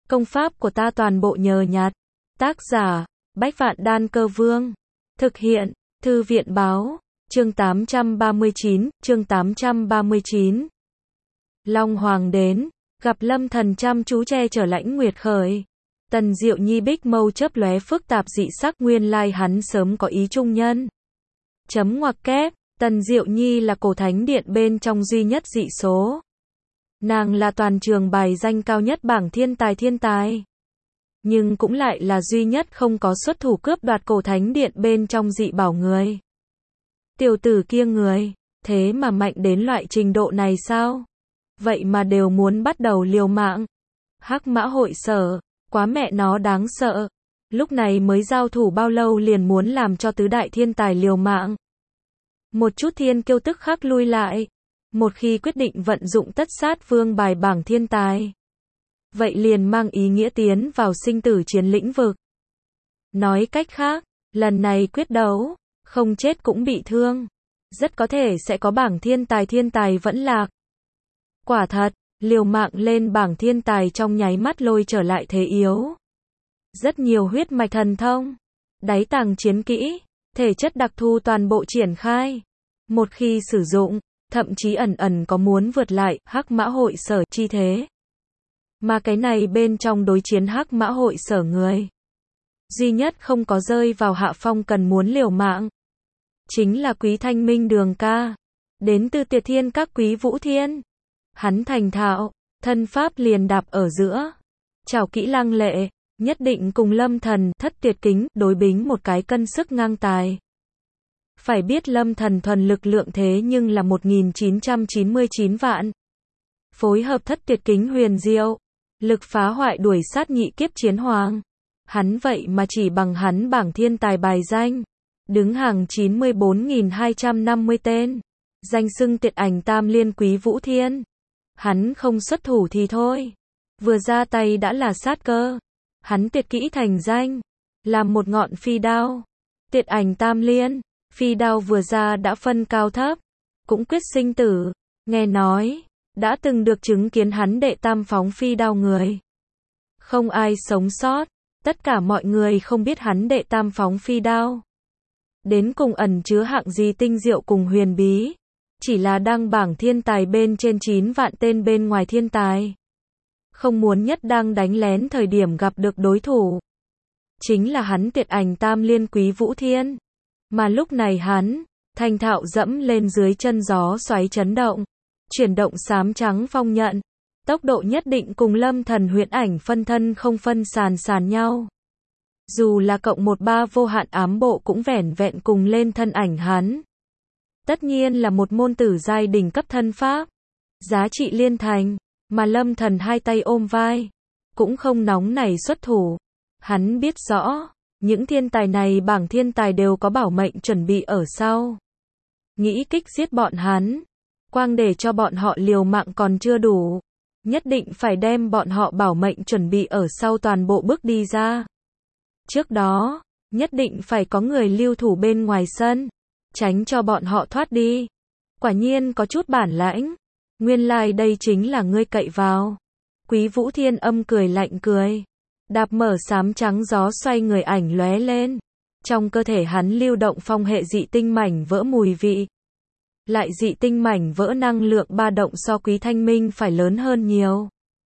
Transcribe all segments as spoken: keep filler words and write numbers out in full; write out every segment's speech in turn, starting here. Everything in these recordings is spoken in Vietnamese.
Công pháp của ta toàn bộ nhờ nhặt. Tác giả, Bách Vạn Đan Cơ Vương. Thực hiện, Thư viện Báo. Chương tám trăm ba mươi chín, chương tám trăm ba mươi chín. Long Hoàng đến, gặp Lâm Thần chăm chú che chở Lãnh Nguyệt Khởi. Tần Diệu Nhi bích mâu chớp lóe phức tạp dị sắc, nguyên lai hắn sớm có ý trung nhân. Chấm ngoặc kép, Tần Diệu Nhi là cổ thánh điện bên trong duy nhất dị số. Nàng là toàn trường bài danh cao nhất bảng thiên tài thiên tài. Nhưng cũng lại là duy nhất không có xuất thủ cướp đoạt cổ thánh điện bên trong dị bảo người. Tiểu tử kia người, thế mà mạnh đến loại trình độ này sao? Vậy mà đều muốn bắt đầu liều mạng. Hắc Mã Hội Sở, quá mẹ nó đáng sợ. Lúc này mới giao thủ bao lâu liền muốn làm cho tứ đại thiên tài liều mạng. Một chút thiên kiêu tức khắc lui lại. Một khi quyết định vận dụng tất sát vương bài bảng thiên tài, vậy liền mang ý nghĩa tiến vào sinh tử chiến lĩnh vực. Nói cách khác, lần này quyết đấu, không chết cũng bị thương. Rất có thể sẽ có bảng thiên tài thiên tài vẫn lạc. Quả thật, liều mạng lên bảng thiên tài trong nháy mắt lôi trở lại thế yếu. Rất nhiều huyết mạch thần thông, đáy tàng chiến kỹ, thể chất đặc thù toàn bộ triển khai. Một khi sử dụng, thậm chí ẩn ẩn có muốn vượt lại Hắc Mã Hội Sở chi thế. Mà cái này bên trong đối chiến Hắc Mã Hội Sở người, duy nhất không có rơi vào hạ phong cần muốn liều mạng, chính là Quý Thanh Minh Đường ca, đến từ Tiệt Thiên Các Quý Vũ Thiên. Hắn thành thạo, thân pháp liền đạp ở giữa, trảo kỹ lăng lệ, nhất định cùng Lâm Thần Thất Tuyệt Kính đối bính một cái cân sức ngang tài. Phải biết Lâm Thần thuần lực lượng thế nhưng là một nghìn chín trăm chín mươi chín vạn. Phối hợp Thất Tuyệt Kính huyền diệu, lực phá hoại đuổi sát nhị kiếp chiến hoàng. Hắn vậy mà chỉ bằng hắn bảng thiên tài bài danh, đứng hàng chín mươi bốn nghìn hai trăm năm mươi tên, danh xưng Tiệt Ảnh Tam Liên Quý Vũ Thiên. Hắn không xuất thủ thì thôi, vừa ra tay đã là sát cơ. Hắn tuyệt kỹ thành danh, làm một ngọn phi đao. Tiệt Ảnh Tam Liên, phi đao vừa ra đã phân cao thấp, cũng quyết sinh tử. Nghe nói, đã từng được chứng kiến hắn đệ tam phóng phi đao người, không ai sống sót. Tất cả mọi người không biết hắn đệ tam phóng phi đao đến cùng ẩn chứa hạng gì tinh diệu cùng huyền bí. Chỉ là đăng bảng thiên tài bên trên chín vạn tên bên ngoài thiên tài, không muốn nhất đang đánh lén thời điểm gặp được đối thủ, chính là hắn Tiệt Ảnh Tam Liên Quý Vũ Thiên. Mà lúc này hắn, thành thạo dẫm lên dưới chân gió xoáy chấn động, chuyển động xám trắng phong nhận, tốc độ nhất định cùng Lâm Thần huyễn ảnh phân thân không phân sàn sàn nhau. Dù là cộng một ba vô hạn ám bộ cũng vẻn vẹn cùng lên thân ảnh hắn. Tất nhiên là một môn tử giai đỉnh cấp thân pháp, giá trị liên thành, mà Lâm Thần hai tay ôm vai, cũng không nóng nảy xuất thủ. Hắn biết rõ, những thiên tài này bảng thiên tài đều có bảo mệnh chuẩn bị ở sau. Nghĩ kích giết bọn hắn, quang để cho bọn họ liều mạng còn chưa đủ, nhất định phải đem bọn họ bảo mệnh chuẩn bị ở sau toàn bộ bước đi ra. Trước đó, nhất định phải có người lưu thủ bên ngoài sân, tránh cho bọn họ thoát đi. Quả nhiên có chút bản lãnh, nguyên lai đây chính là ngươi cậy vào. Quý Vũ Thiên âm cười lạnh cười, đạp mở xám trắng gió xoay người ảnh lóe lên. Trong cơ thể hắn lưu động phong hệ dị tinh mảnh vỡ mùi vị. Lại dị tinh mảnh vỡ năng lượng ba động so Quý Thanh Minh phải lớn hơn nhiều.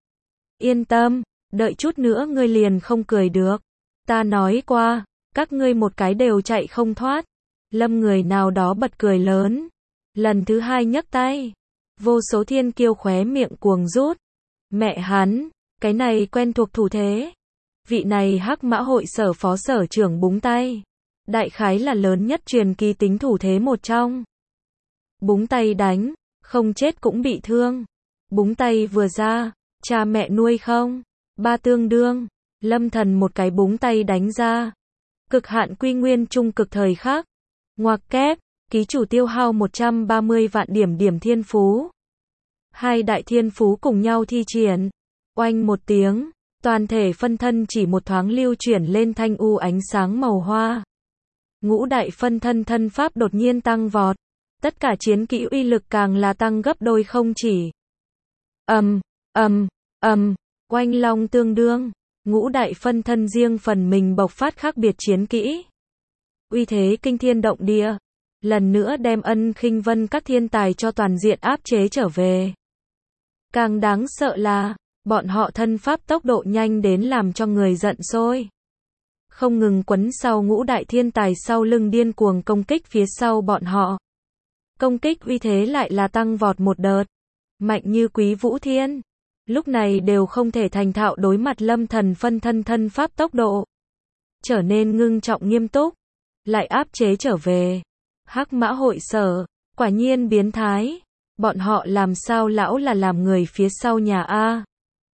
Yên tâm, đợi chút nữa ngươi liền không cười được. Ta nói qua, các ngươi một cái đều chạy không thoát. Lâm người nào đó bật cười lớn. Lần thứ hai nhấc tay, vô số thiên kiêu khóe miệng cuồng rút. Mẹ hắn, cái này quen thuộc thủ thế. Vị này Hắc Mã Hội Sở phó sở trưởng búng tay, đại khái là lớn nhất truyền kỳ tính thủ thế một trong. Búng tay đánh, không chết cũng bị thương. Búng tay vừa ra, cha mẹ nuôi không, ba tương đương. Lâm Thần một cái búng tay đánh ra, cực hạn quy nguyên trung cực thời khắc. Ngoặc kép, ký chủ tiêu hao một trăm ba mươi vạn điểm điểm thiên phú. Hai đại thiên phú cùng nhau thi triển. Oanh một tiếng, toàn thể phân thân chỉ một thoáng lưu chuyển lên thanh u ánh sáng màu hoa. Ngũ đại phân thân thân pháp đột nhiên tăng vọt. Tất cả chiến kỹ uy lực càng là tăng gấp đôi không chỉ. Ầm, ầm, ầm, Oanh long tương đương, ngũ đại phân thân riêng phần mình bộc phát khác biệt chiến kỹ. Uy thế kinh thiên động địa, lần nữa đem Ân Khinh Vân các thiên tài cho toàn diện áp chế trở về. Càng đáng sợ là, bọn họ thân pháp tốc độ nhanh đến làm cho người giận sôi. Không ngừng quấn sau ngũ đại thiên tài sau lưng điên cuồng công kích phía sau bọn họ. Công kích uy thế lại là tăng vọt một đợt, mạnh như Quý Vũ Thiên. Lúc này đều không thể thành thạo đối mặt Lâm Thần phân thân thân pháp tốc độ. Trở nên ngưng trọng nghiêm túc, lại áp chế trở về. Hắc Mã Hội Sở, quả nhiên biến thái. Bọn họ làm sao lão là làm người phía sau nhà a?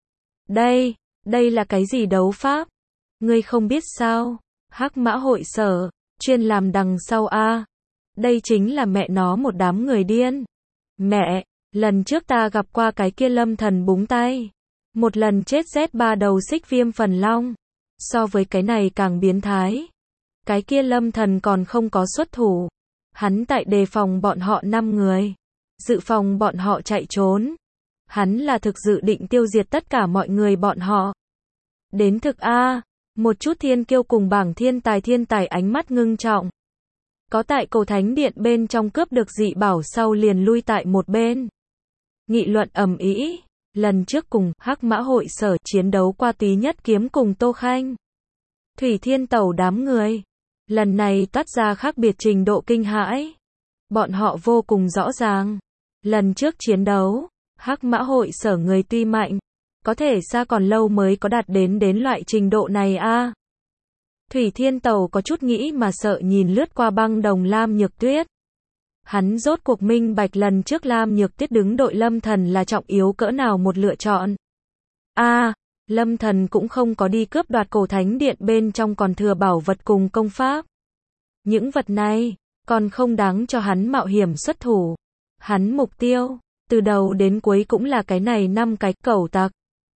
Đây, đây là cái gì đấu pháp? Ngươi không biết sao? Hắc Mã Hội Sở, chuyên làm đằng sau a. Đây chính là mẹ nó một đám người điên. Mẹ, lần trước ta gặp qua cái kia Lâm Thần búng tay. Một lần chết rét ba đầu xích viêm phần long. So với cái này càng biến thái. Cái kia Lâm Thần còn không có xuất thủ. Hắn tại đề phòng bọn họ năm người. Dự phòng bọn họ chạy trốn. Hắn là thực dự định tiêu diệt tất cả mọi người bọn họ. Đến thực A, một chút thiên kiêu cùng bảng thiên tài thiên tài ánh mắt ngưng trọng. Có tại Cổ Thánh Điện bên trong cướp được dị bảo sau liền lui tại một bên. Nghị luận ầm ĩ, lần trước cùng Hắc Mã Hội Sở chiến đấu qua Túy Nhất Kiếm cùng Tô Khanh. Thủy Thiên Tẩu đám người. Lần này toát ra khác biệt trình độ kinh hãi. Bọn họ vô cùng rõ ràng. Lần trước chiến đấu, Hắc Mã Hội Sở người tuy mạnh, có thể xa còn lâu mới có đạt đến đến loại trình độ này a. Thủy Thiên Tẩu có chút nghĩ mà sợ nhìn lướt qua băng đồng Lam Nhược Tuyết. Hắn rốt cuộc minh bạch lần trước Lam Nhược Tuyết đứng đội Lâm Thần là trọng yếu cỡ nào một lựa chọn. A, à, Lâm Thần cũng không có đi cướp đoạt Cổ Thánh Điện bên trong còn thừa bảo vật cùng công pháp. Những vật này, còn không đáng cho hắn mạo hiểm xuất thủ. Hắn mục tiêu, từ đầu đến cuối cũng là cái này năm cái cẩu tặc.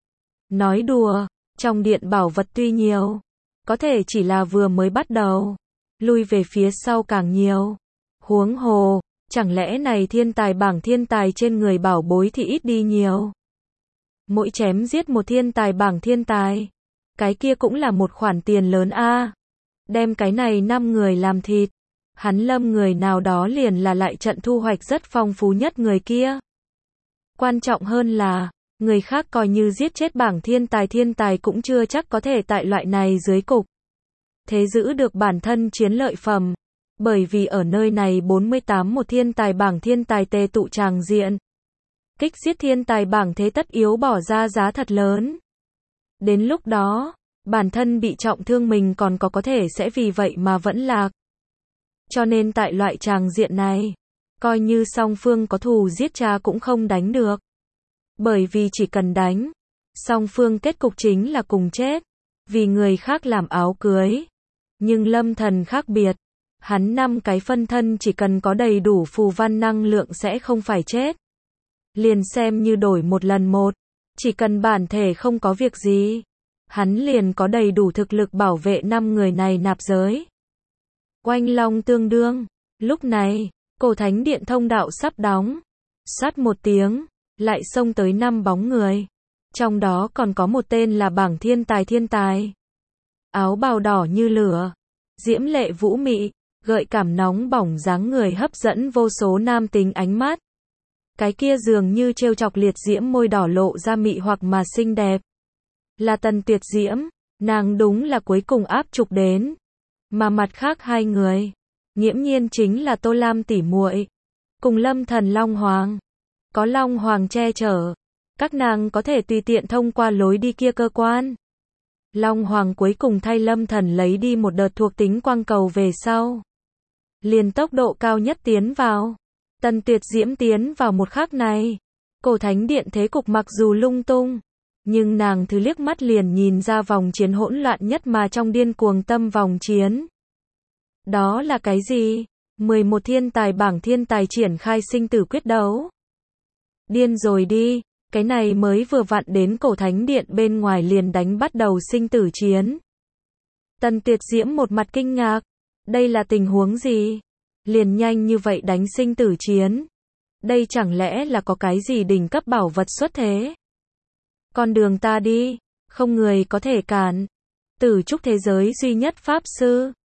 Nói đùa, trong điện bảo vật tuy nhiều, có thể chỉ là vừa mới bắt đầu, lui về phía sau càng nhiều. Huống hồ, chẳng lẽ này thiên tài bảng thiên tài trên người bảo bối thì ít đi nhiều. Mỗi chém giết một thiên tài bảng thiên tài, cái kia cũng là một khoản tiền lớn a. Đem cái này năm người làm thịt, hắn Lâm người nào đó liền là lại trận thu hoạch rất phong phú nhất người kia. Quan trọng hơn là, người khác coi như giết chết bảng thiên tài thiên tài cũng chưa chắc có thể tại loại này dưới cục. Thế giữ được bản thân chiến lợi phẩm. Bởi vì ở nơi này bốn mươi tám một thiên tài bảng thiên tài tề tụ tràng diện. Kích giết thiên tài bảng thế tất yếu bỏ ra giá thật lớn. Đến lúc đó, bản thân bị trọng thương mình còn có có thể sẽ vì vậy mà vẫn lạc. Cho nên tại loại tràng diện này, coi như song phương có thù giết cha cũng không đánh được. Bởi vì chỉ cần đánh, song phương kết cục chính là cùng chết, vì người khác làm áo cưới. Nhưng Lâm Thần khác biệt, hắn năm cái phân thân chỉ cần có đầy đủ phù văn năng lượng sẽ không phải chết. Liền xem như đổi một lần một, chỉ cần bản thể không có việc gì, hắn liền có đầy đủ thực lực bảo vệ năm người này nạp giới. Oanh long tương đương, lúc này, Cổ Thánh Điện thông đạo sắp đóng. Sát một tiếng, lại xông tới năm bóng người. Trong đó còn có một tên là bảng thiên tài thiên tài. Áo bào đỏ như lửa, diễm lệ vũ mị, gợi cảm nóng bỏng dáng người hấp dẫn vô số nam tính ánh mắt. Cái kia dường như trêu chọc liệt diễm môi đỏ lộ ra mị hoặc mà xinh đẹp. Là Tần Tuyệt Diễm, nàng đúng là cuối cùng áp trục đến. Mà mặt khác hai người, nghiễm nhiên chính là Tô Lam tỷ muội, cùng Lâm Thần Long Hoàng. Có Long Hoàng che chở, các nàng có thể tùy tiện thông qua lối đi kia cơ quan. Long Hoàng cuối cùng thay Lâm Thần lấy đi một đợt thuộc tính quang cầu về sau. Liền tốc độ cao nhất tiến vào. Tần Tuyệt Diễm tiến vào một khắc này. Cổ Thánh Điện thế cục mặc dù lung tung, nhưng nàng thứ liếc mắt liền nhìn ra vòng chiến hỗn loạn nhất mà trong điên cuồng tâm vòng chiến. Đó là cái gì? mười một thiên tài bảng thiên tài triển khai sinh tử quyết đấu. Điên rồi đi, cái này mới vừa vặn đến Cổ Thánh Điện bên ngoài liền đánh bắt đầu sinh tử chiến. Tần Tuyệt Diễm một mặt kinh ngạc, đây là tình huống gì? Liền nhanh như vậy đánh sinh tử chiến. Đây chẳng lẽ là có cái gì đỉnh cấp bảo vật xuất thế? Con đường ta đi, không người có thể cản. Tử trúc thế giới duy nhất Pháp Sư.